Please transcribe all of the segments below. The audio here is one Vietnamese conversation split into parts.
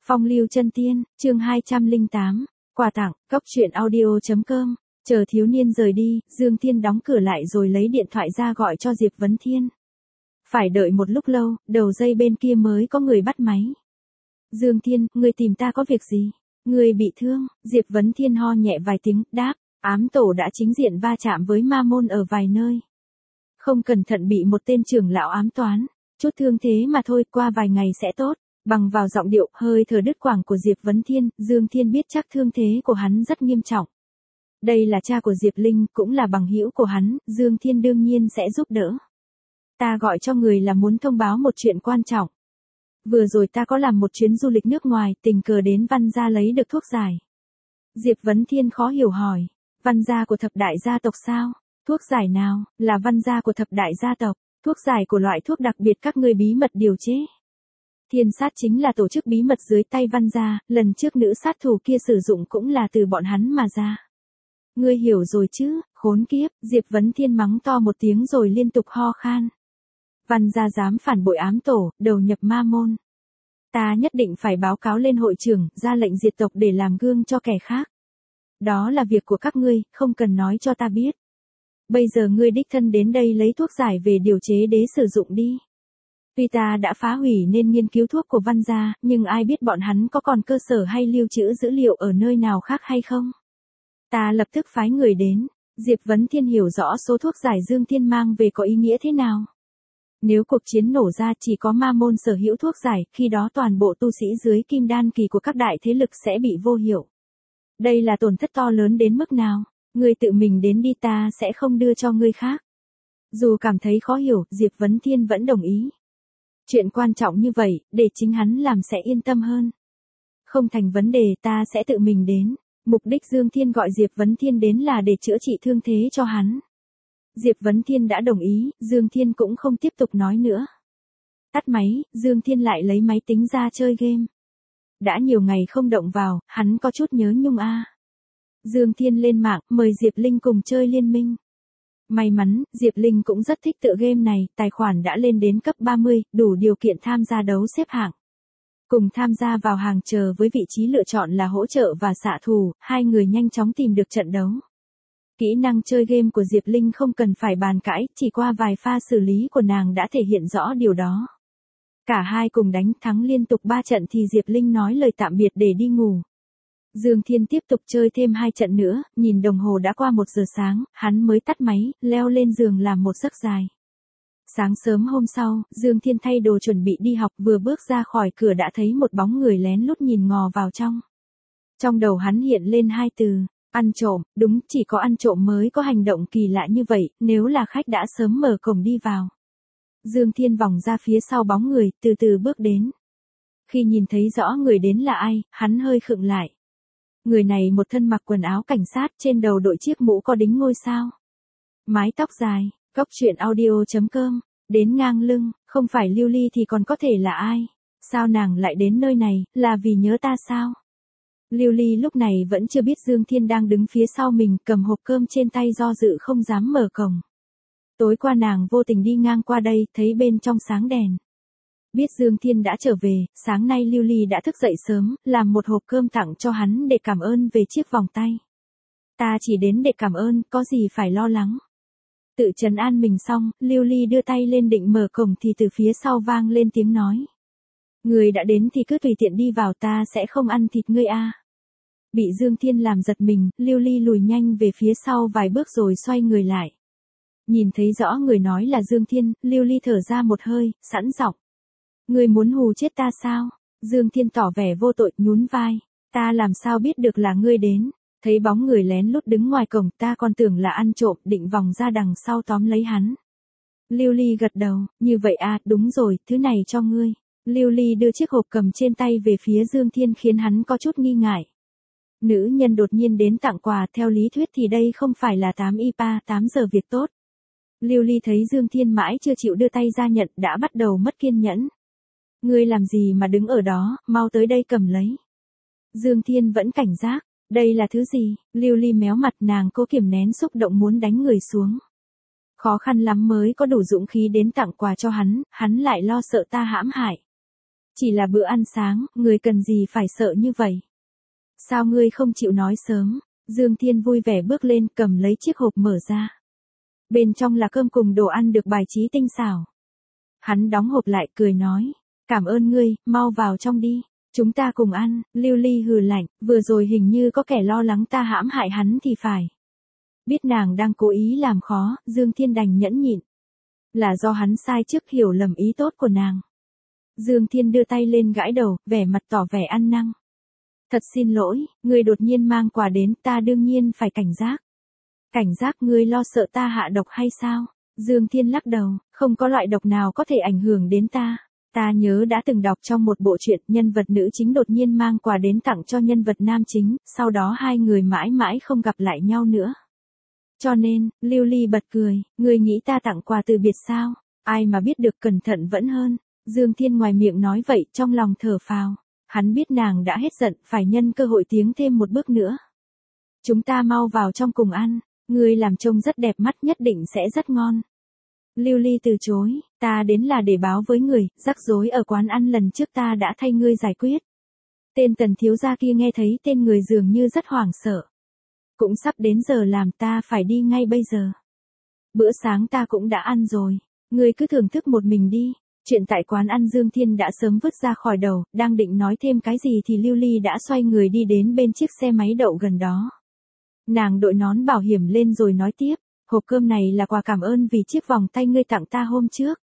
Phong lưu chân tiên, chương 208, quà tặng, cốc truyện audio.com. Chờ thiếu niên rời đi, Dương Thiên đóng cửa lại rồi lấy điện thoại ra gọi cho Diệp Vấn Thiên. Phải đợi một lúc lâu, đầu dây bên kia mới có người bắt máy. Dương Thiên, ngươi tìm ta có việc gì? Ngươi bị thương? Diệp Vấn Thiên ho nhẹ vài tiếng, đáp, ám tổ đã chính diện va chạm với ma môn ở vài nơi. Không cẩn thận bị một tên trưởng lão ám toán, chút thương thế mà thôi, qua vài ngày sẽ tốt. Bằng vào giọng điệu, hơi thở đứt quãng của Diệp Vấn Thiên, Dương Thiên biết chắc thương thế của hắn rất nghiêm trọng. Đây là cha của Diệp Linh, cũng là bằng hữu của hắn, Dương Thiên đương nhiên sẽ giúp đỡ. Ta gọi cho người là muốn thông báo một chuyện quan trọng. Vừa rồi ta có làm một chuyến du lịch nước ngoài, tình cờ đến Văn Gia lấy được thuốc giải. Diệp Vấn Thiên khó hiểu hỏi, Văn Gia của thập đại gia tộc sao? Thuốc giải nào, là Văn Gia của thập đại gia tộc, thuốc giải của loại thuốc đặc biệt các ngươi bí mật điều chế. Thiên sát chính là tổ chức bí mật dưới tay Văn Gia, lần trước nữ sát thủ kia sử dụng cũng là từ bọn hắn mà ra. Ngươi hiểu rồi chứ, khốn kiếp, Diệp Vấn Thiên mắng to một tiếng rồi liên tục ho khan. Văn Gia dám phản bội ám tổ, đầu nhập ma môn. Ta nhất định phải báo cáo lên hội trưởng, ra lệnh diệt tộc để làm gương cho kẻ khác. Đó là việc của các ngươi, không cần nói cho ta biết. Bây giờ ngươi đích thân đến đây lấy thuốc giải về điều chế đế sử dụng đi. Tuy ta đã phá hủy nên nghiên cứu thuốc của Văn Gia, nhưng ai biết bọn hắn có còn cơ sở hay lưu trữ dữ liệu ở nơi nào khác hay không? Ta lập tức phái người đến. Diệp Vấn Thiên hiểu rõ số thuốc giải Dương Thiên mang về có ý nghĩa thế nào. Nếu cuộc chiến nổ ra chỉ có ma môn sở hữu thuốc giải, khi đó toàn bộ tu sĩ dưới kim đan kỳ của các đại thế lực sẽ bị vô hiệu. Đây là tổn thất to lớn đến mức nào? Ngươi tự mình đến đi, ta sẽ không đưa cho ngươi khác. Dù cảm thấy khó hiểu, Diệp Vấn Thiên vẫn đồng ý. Chuyện quan trọng như vậy, để chính hắn làm sẽ yên tâm hơn. Không thành vấn đề, ta sẽ tự mình đến. Mục đích Dương Thiên gọi Diệp Vấn Thiên đến là để chữa trị thương thế cho hắn. Diệp Vấn Thiên đã đồng ý, Dương Thiên cũng không tiếp tục nói nữa. Tắt máy, Dương Thiên lại lấy máy tính ra chơi game. Đã nhiều ngày không động vào, hắn có chút nhớ nhung a. Dương Thiên lên mạng, mời Diệp Linh cùng chơi liên minh. May mắn, Diệp Linh cũng rất thích tựa game này, tài khoản đã lên đến cấp 30, đủ điều kiện tham gia đấu xếp hạng. Cùng tham gia vào hàng chờ với vị trí lựa chọn là hỗ trợ và xạ thủ, hai người nhanh chóng tìm được trận đấu. Kỹ năng chơi game của Diệp Linh không cần phải bàn cãi, chỉ qua vài pha xử lý của nàng đã thể hiện rõ điều đó. Cả hai cùng đánh thắng liên tục 3 trận thì Diệp Linh nói lời tạm biệt để đi ngủ. Dương Thiên tiếp tục chơi thêm 2 trận nữa, nhìn đồng hồ đã qua 1 giờ sáng, hắn mới tắt máy, leo lên giường làm một giấc dài. Sáng sớm hôm sau, Dương Thiên thay đồ chuẩn bị đi học, vừa bước ra khỏi cửa đã thấy một bóng người lén lút nhìn ngò vào trong. Trong đầu hắn hiện lên 2 từ, ăn trộm, đúng, chỉ có ăn trộm mới có hành động kỳ lạ như vậy, nếu là khách đã sớm mở cổng đi vào. Dương Thiên vòng ra phía sau bóng người, từ từ bước đến. Khi nhìn thấy rõ người đến là ai, hắn hơi khựng lại. Người này một thân mặc quần áo cảnh sát, trên đầu đội chiếc mũ có đính ngôi sao. Mái tóc dài, cốc truyện audio.com, đến ngang lưng, không phải Lưu Ly thì còn có thể là ai? Sao nàng lại đến nơi này, là vì nhớ ta sao? Lưu Ly lúc này vẫn chưa biết Dương Thiên đang đứng phía sau mình, cầm hộp cơm trên tay do dự không dám mở cổng. Tối qua nàng vô tình đi ngang qua đây, thấy bên trong sáng đèn. Biết Dương Thiên đã trở về, sáng nay Lưu Ly đã thức dậy sớm, làm một hộp cơm tặng cho hắn để cảm ơn về chiếc vòng tay. Ta chỉ đến để cảm ơn, có gì phải lo lắng. Tự trấn an mình xong, Lưu Ly đưa tay lên định mở cổng thì từ phía sau vang lên tiếng nói. Người đã đến thì cứ tùy tiện đi vào, ta sẽ không ăn thịt ngươi a. Bị Dương Thiên làm giật mình, Lưu Ly lùi nhanh về phía sau vài bước rồi xoay người lại. Nhìn thấy rõ người nói là Dương Thiên, Lưu Ly thở ra một hơi, sẵn giọng. Ngươi muốn hù chết ta sao? Dương Thiên tỏ vẻ vô tội, nhún vai. Ta làm sao biết được là ngươi đến? Thấy bóng người lén lút đứng ngoài cổng, ta còn tưởng là ăn trộm, định vòng ra đằng sau tóm lấy hắn. Lưu Ly gật đầu, như vậy à, đúng rồi, thứ này cho ngươi. Lưu Ly đưa chiếc hộp cầm trên tay về phía Dương Thiên khiến hắn có chút nghi ngại. Nữ nhân đột nhiên đến tặng quà, theo lý thuyết thì đây không phải là 8 IPA, 8 giờ việc tốt. Lưu Ly thấy Dương Thiên mãi chưa chịu đưa tay ra nhận, đã bắt đầu mất kiên nhẫn. Ngươi làm gì mà đứng ở đó, mau tới đây cầm lấy. Dương Thiên vẫn cảnh giác, đây là thứ gì? Lưu Ly méo mặt, nàng cố kiềm nén xúc động muốn đánh người xuống. Khó khăn lắm mới có đủ dũng khí đến tặng quà cho hắn lại lo sợ ta hãm hại. Chỉ là bữa ăn sáng, người cần gì phải sợ như vậy? Sao ngươi không chịu nói sớm? Dương Thiên vui vẻ bước lên cầm lấy chiếc hộp mở ra. Bên trong là cơm cùng đồ ăn được bài trí tinh xảo. Hắn đóng hộp lại cười nói. Cảm ơn ngươi, mau vào trong đi. Chúng ta cùng ăn. Lưu Ly hừ lạnh, vừa rồi hình như có kẻ lo lắng ta hãm hại hắn thì phải. Biết nàng đang cố ý làm khó, Dương Thiên đành nhẫn nhịn. Là do hắn sai trước hiểu lầm ý tốt của nàng. Dương Thiên đưa tay lên gãi đầu, vẻ mặt tỏ vẻ ăn năn. Thật xin lỗi, ngươi đột nhiên mang quà đến, ta đương nhiên phải cảnh giác. Cảnh giác ngươi lo sợ ta hạ độc hay sao? Dương Thiên lắc đầu, không có loại độc nào có thể ảnh hưởng đến ta. Ta nhớ đã từng đọc trong một bộ truyện nhân vật nữ chính đột nhiên mang quà đến tặng cho nhân vật nam chính, sau đó hai người mãi mãi không gặp lại nhau nữa. Cho nên, Lưu Ly bật cười, ngươi nghĩ ta tặng quà từ biệt sao? Ai mà biết được cẩn thận vẫn hơn. Dương Thiên ngoài miệng nói vậy trong lòng thở phào. Hắn biết nàng đã hết giận, phải nhân cơ hội tiến thêm một bước nữa. Chúng ta mau vào trong cùng ăn, ngươi làm trông rất đẹp mắt nhất định sẽ rất ngon. Lưu Ly từ chối, ta đến là để báo với người, rắc rối ở quán ăn lần trước ta đã thay ngươi giải quyết. Tên Tần thiếu gia kia nghe thấy tên người dường như rất hoảng sợ. Cũng sắp đến giờ làm ta phải đi ngay bây giờ. Bữa sáng ta cũng đã ăn rồi, ngươi cứ thưởng thức một mình đi. Chuyện tại quán ăn Dương Thiên đã sớm vứt ra khỏi đầu, đang định nói thêm cái gì thì Lưu Ly đã xoay người đi đến bên chiếc xe máy đậu gần đó. Nàng đội nón bảo hiểm lên rồi nói tiếp, hộp cơm này là quà cảm ơn vì chiếc vòng tay ngươi tặng ta hôm trước.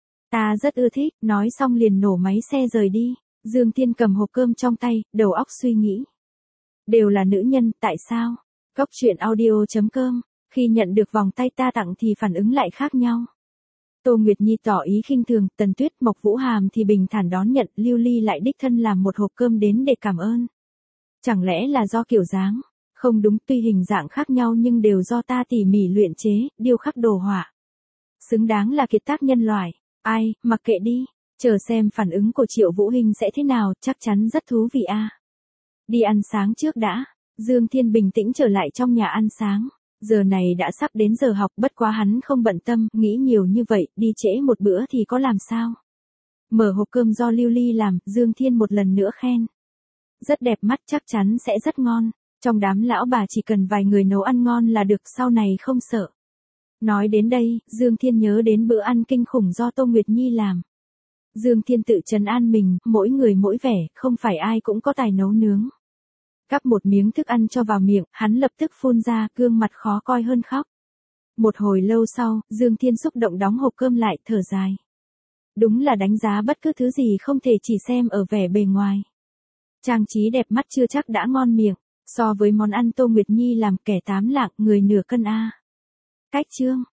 Ta rất ưa thích, nói xong liền nổ máy xe rời đi. Dương Thiên cầm hộp cơm trong tay, đầu óc suy nghĩ. Đều là nữ nhân, tại sao? Cốc truyện audio.com, khi nhận được vòng tay ta tặng thì phản ứng lại khác nhau. Tô Nguyệt Nhi tỏ ý khinh thường, Tần Tuyết, Mộc Vũ Hàm thì bình thản đón nhận, Lưu Ly lại đích thân làm một hộp cơm đến để cảm ơn. Chẳng lẽ là do kiểu dáng? Không đúng, tuy hình dạng khác nhau nhưng đều do ta tỉ mỉ luyện chế, điêu khắc đồ họa. Xứng đáng là kiệt tác nhân loại. Ai, mặc kệ đi, chờ xem phản ứng của Triệu Vũ Hinh sẽ thế nào, chắc chắn rất thú vị a. Đi ăn sáng trước đã. Dương Thiên bình tĩnh trở lại trong nhà ăn sáng. Giờ này đã sắp đến giờ học, bất quá hắn không bận tâm, nghĩ nhiều như vậy, đi trễ một bữa thì có làm sao. Mở hộp cơm do Lưu Ly làm, Dương Thiên một lần nữa khen. Rất đẹp mắt, chắc chắn sẽ rất ngon. Trong đám lão bà chỉ cần vài người nấu ăn ngon là được, sau này không sợ. Nói đến đây, Dương Thiên nhớ đến bữa ăn kinh khủng do Tô Nguyệt Nhi làm. Dương Thiên tự trấn an mình, mỗi người mỗi vẻ, không phải ai cũng có tài nấu nướng. Cắp một miếng thức ăn cho vào miệng, hắn lập tức phun ra, gương mặt khó coi hơn khóc. Một hồi lâu sau, Dương Thiên xúc động đóng hộp cơm lại, thở dài. Đúng là đánh giá bất cứ thứ gì không thể chỉ xem ở vẻ bề ngoài. Trang trí đẹp mắt chưa chắc đã ngon miệng, so với món ăn Tô Nguyệt Nhi làm kẻ tám lạng, người nửa cân a. Cách chương